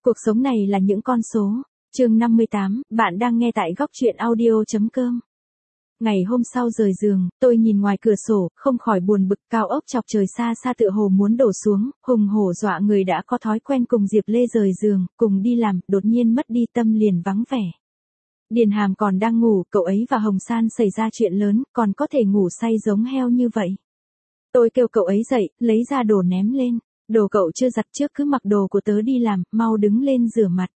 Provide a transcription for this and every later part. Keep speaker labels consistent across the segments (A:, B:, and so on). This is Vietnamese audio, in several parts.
A: Cuộc sống này là những con số. Chương 58, bạn đang nghe tại góc truyện audio.com. Ngày hôm sau rời giường, tôi nhìn ngoài cửa sổ, không khỏi buồn bực, cao ốc chọc trời xa xa tựa hồ muốn đổ xuống, hùng hổ dọa người đã có thói quen cùng Diệp Lê rời giường, cùng đi làm, đột nhiên mất đi tâm liền vắng vẻ. Điền Hàm còn đang ngủ, cậu ấy và Hồng San xảy ra chuyện lớn, còn có thể ngủ say giống heo như vậy. Tôi kêu cậu ấy dậy, lấy ra đồ ném lên. Đồ cậu chưa giặt trước cứ mặc đồ của tớ đi làm, mau đứng lên rửa mặt.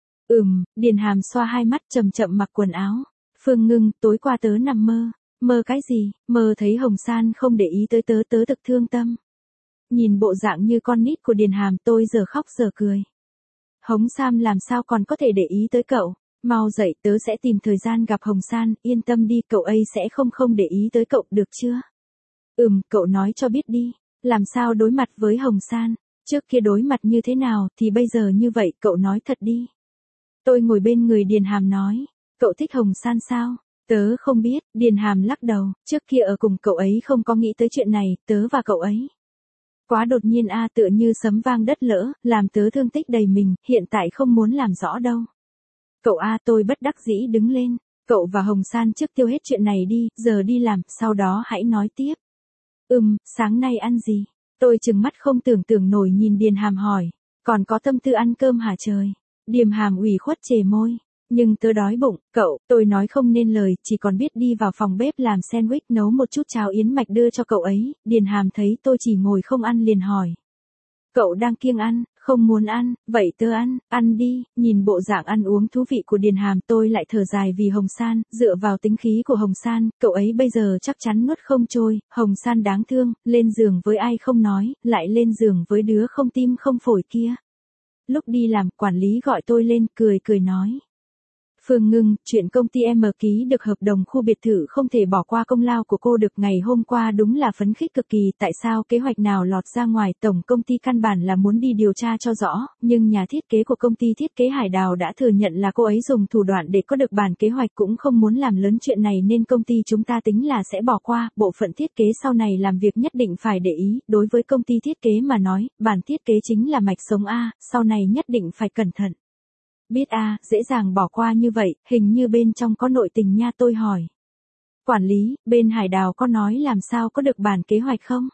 A: Điền Hàm xoa hai mắt chậm chậm mặc quần áo. Phương Ngưng, tối qua tớ nằm mơ. Mơ cái gì? Mơ thấy Hồng San không để ý tới tớ, tớ thực thương tâm. Nhìn bộ dạng như con nít của Điền Hàm tôi giờ khóc giờ cười. Hồng San làm sao còn có thể để ý tới cậu? Mau dậy, tớ sẽ tìm thời gian gặp Hồng San, yên tâm đi, cậu ấy sẽ không để ý tới cậu được chưa? Cậu nói cho biết đi. Làm sao đối mặt với Hồng San? Trước kia đối mặt như thế nào thì bây giờ như vậy, cậu nói thật đi. Tôi ngồi bên người Điền Hàm nói. Cậu thích Hồng San sao? Tớ không biết, Điền Hàm lắc đầu, trước kia ở cùng cậu ấy không có nghĩ tới chuyện này, tớ và cậu ấy. Quá đột nhiên tựa như sấm vang đất lỡ, làm tớ thương tích đầy mình, hiện tại không muốn làm rõ đâu. Cậu tôi bất đắc dĩ đứng lên, cậu và Hồng San trước tiêu hết chuyện này đi, giờ đi làm, sau đó hãy nói tiếp. Sáng nay ăn gì? Tôi trừng mắt không tưởng nổi nhìn Điền Hàm hỏi. Còn có tâm tư ăn cơm hả trời? Điềm Hàm ủy khuất chề môi. Nhưng tớ đói bụng, cậu, tôi nói không nên lời, chỉ còn biết đi vào phòng bếp làm sandwich nấu một chút cháo yến mạch đưa cho cậu ấy. Điền Hàm thấy tôi chỉ ngồi không ăn liền hỏi. Cậu đang kiêng ăn, không muốn ăn, vậy tớ ăn đi. Nhìn bộ dạng ăn uống thú vị của Điền Hàm tôi lại thở dài vì Hồng San, dựa vào tính khí của Hồng San, cậu ấy bây giờ chắc chắn nuốt không trôi. Hồng San đáng thương, lên giường với ai không nói, lại lên giường với đứa không tim không phổi kia. Lúc đi làm, quản lý gọi tôi lên, cười nói. Phương Ngưng, chuyện công ty em ký được hợp đồng khu biệt thự không thể bỏ qua công lao của cô được. Ngày hôm qua đúng là phấn khích cực kỳ, tại sao kế hoạch nào lọt ra ngoài, tổng công ty căn bản là muốn đi điều tra cho rõ, nhưng nhà thiết kế của công ty thiết kế Hải Đào đã thừa nhận là cô ấy dùng thủ đoạn để có được bản kế hoạch, cũng không muốn làm lớn chuyện này nên công ty chúng ta tính là sẽ bỏ qua, bộ phận thiết kế sau này làm việc nhất định phải để ý, đối với công ty thiết kế mà nói, bản thiết kế chính là mạch sống sau này nhất định phải cẩn thận. Biết dễ dàng bỏ qua như vậy, hình như bên trong có nội tình nha, tôi hỏi. Quản lý, bên Hải Đào có nói làm sao có được bản kế hoạch không?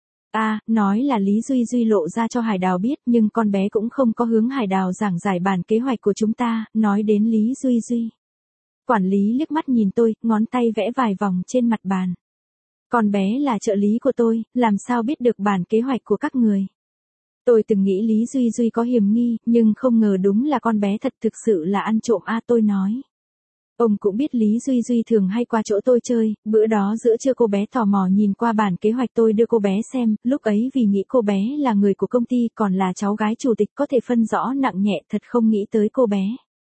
A: Nói là Lý Duy Duy lộ ra cho Hải Đào biết, nhưng con bé cũng không có hướng Hải Đào giảng giải bản kế hoạch của chúng ta, nói đến Lý Duy Duy. Quản lý liếc mắt nhìn tôi, ngón tay vẽ vài vòng trên mặt bàn. Con bé là trợ lý của tôi, làm sao biết được bản kế hoạch của các người? Tôi từng nghĩ Lý Duy Duy có hiểm nghi, nhưng không ngờ đúng là con bé thật, thực sự là ăn trộm tôi nói. Ông cũng biết Lý Duy Duy thường hay qua chỗ tôi chơi, bữa đó giữa trưa cô bé tò mò nhìn qua bản kế hoạch tôi đưa cô bé xem, lúc ấy vì nghĩ cô bé là người của công ty còn là cháu gái chủ tịch có thể phân rõ nặng nhẹ, thật không nghĩ tới cô bé.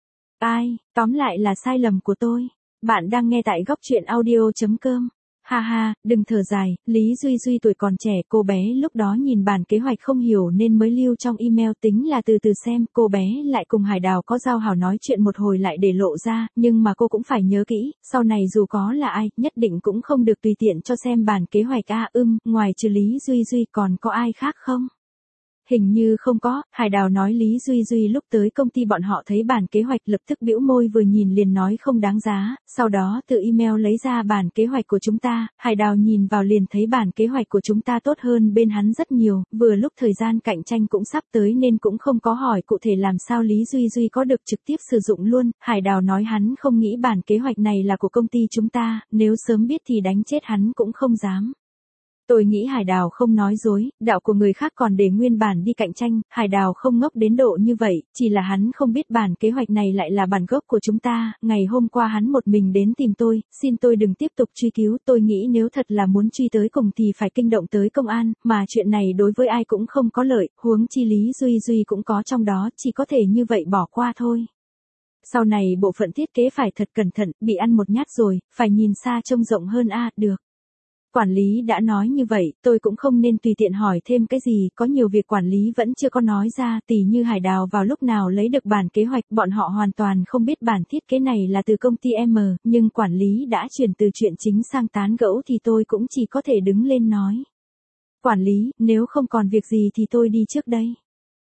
A: Tóm lại là sai lầm của tôi. Bạn đang nghe tại góc truyện audio.com. Ha, đừng thở dài, Lý Duy Duy tuổi còn trẻ, cô bé lúc đó nhìn bản kế hoạch không hiểu nên mới lưu trong email, tính là từ từ xem, cô bé lại cùng Hải Đào có giao hảo nói chuyện một hồi lại để lộ ra, nhưng mà cô cũng phải nhớ kỹ, sau này dù có là ai, nhất định cũng không được tùy tiện cho xem bản kế hoạch. Ngoài trừ Lý Duy Duy còn có ai khác không? Hình như không có, Hải Đào nói Lý Duy Duy lúc tới công ty bọn họ thấy bản kế hoạch lập tức bĩu môi, vừa nhìn liền nói không đáng giá, sau đó từ email lấy ra bản kế hoạch của chúng ta, Hải Đào nhìn vào liền thấy bản kế hoạch của chúng ta tốt hơn bên hắn rất nhiều, vừa lúc thời gian cạnh tranh cũng sắp tới nên cũng không có hỏi cụ thể làm sao Lý Duy Duy có được, trực tiếp sử dụng luôn. Hải Đào nói hắn không nghĩ bản kế hoạch này là của công ty chúng ta, nếu sớm biết thì đánh chết hắn cũng không dám. Tôi nghĩ Hải Đào không nói dối, đạo của người khác còn để nguyên bản đi cạnh tranh, Hải Đào không ngốc đến độ như vậy, chỉ là hắn không biết bản kế hoạch này lại là bản gốc của chúng ta. Ngày hôm qua hắn một mình đến tìm tôi, xin tôi đừng tiếp tục truy cứu, tôi nghĩ nếu thật là muốn truy tới cùng thì phải kinh động tới công an, mà chuyện này đối với ai cũng không có lợi, huống chi Lý Duy Duy cũng có trong đó, chỉ có thể như vậy bỏ qua thôi. Sau này bộ phận thiết kế phải thật cẩn thận, bị ăn một nhát rồi, phải nhìn xa trông rộng hơn được. Quản lý đã nói như vậy, tôi cũng không nên tùy tiện hỏi thêm cái gì, có nhiều việc quản lý vẫn chưa có nói ra, tỉ như Hải Đào vào lúc nào lấy được bản kế hoạch, bọn họ hoàn toàn không biết bản thiết kế này là từ công ty nhưng quản lý đã chuyển từ chuyện chính sang tán gẫu thì tôi cũng chỉ có thể đứng lên nói. Quản lý, nếu không còn việc gì thì tôi đi trước đây.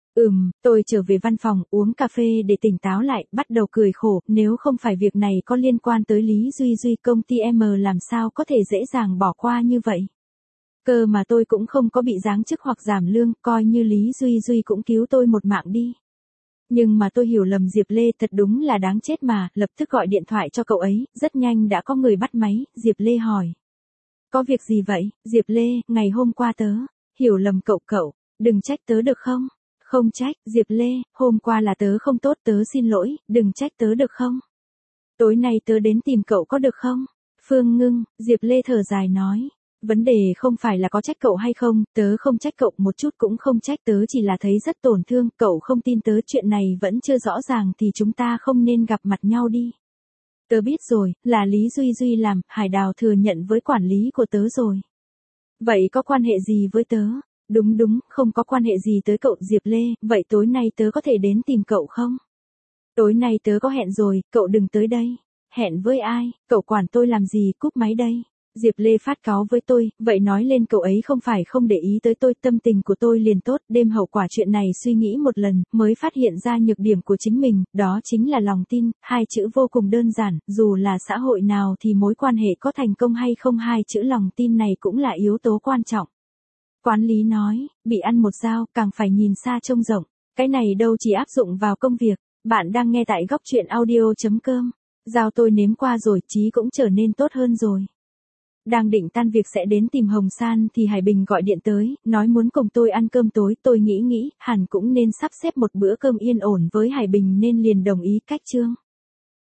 A: Tôi trở về văn phòng, uống cà phê để tỉnh táo lại, bắt đầu cười khổ, nếu không phải việc này có liên quan tới Lý Duy Duy, công ty M làm sao có thể dễ dàng bỏ qua như vậy. Cơ mà tôi cũng không có bị giáng chức hoặc giảm lương, coi như Lý Duy Duy cũng cứu tôi một mạng đi. Nhưng mà tôi hiểu lầm Diệp Lê, thật đúng là đáng chết mà, lập tức gọi điện thoại cho cậu ấy, rất nhanh đã có người bắt máy, Diệp Lê hỏi. Có việc gì vậy, Diệp Lê, ngày hôm qua tớ, hiểu lầm cậu, đừng trách tớ được không? Không trách, Diệp Lê, hôm qua là tớ không tốt, tớ xin lỗi, đừng trách tớ được không? Tối nay tớ đến tìm cậu có được không? Phương Ngưng, Diệp Lê thở dài nói. Vấn đề không phải là có trách cậu hay không, tớ không trách cậu, một chút cũng không trách, tớ chỉ là thấy rất tổn thương, cậu không tin tớ, chuyện này vẫn chưa rõ ràng thì chúng ta không nên gặp mặt nhau đi. Tớ biết rồi, là Lý Duy Duy làm, Hải Đào thừa nhận với quản lý của tớ rồi. Vậy có quan hệ gì với tớ? Đúng, không có quan hệ gì tới cậu, Diệp Lê, vậy tối nay tớ có thể đến tìm cậu không? Tối nay tớ có hẹn rồi, cậu đừng tới đây. Hẹn với ai, cậu quản tôi làm gì, cúp máy đây. Diệp Lê phát cáu với tôi, vậy nói lên cậu ấy không phải không để ý tới tôi, tâm tình của tôi liền tốt, đêm hậu quả chuyện này suy nghĩ một lần, mới phát hiện ra nhược điểm của chính mình, đó chính là lòng tin, hai chữ vô cùng đơn giản, dù là xã hội nào thì mối quan hệ có thành công hay không, hai chữ lòng tin này cũng là yếu tố quan trọng. Quản lý nói, bị ăn một dao, càng phải nhìn xa trông rộng, cái này đâu chỉ áp dụng vào công việc. Bạn đang nghe tại góc truyện audio.com. Dao tôi nếm qua rồi, trí cũng trở nên tốt hơn rồi. Đang định tan việc sẽ đến tìm Hồng San thì Hải Bình gọi điện tới, nói muốn cùng tôi ăn cơm tối, tôi nghĩ hẳn cũng nên sắp xếp một bữa cơm yên ổn với Hải Bình nên liền đồng ý cách Trương.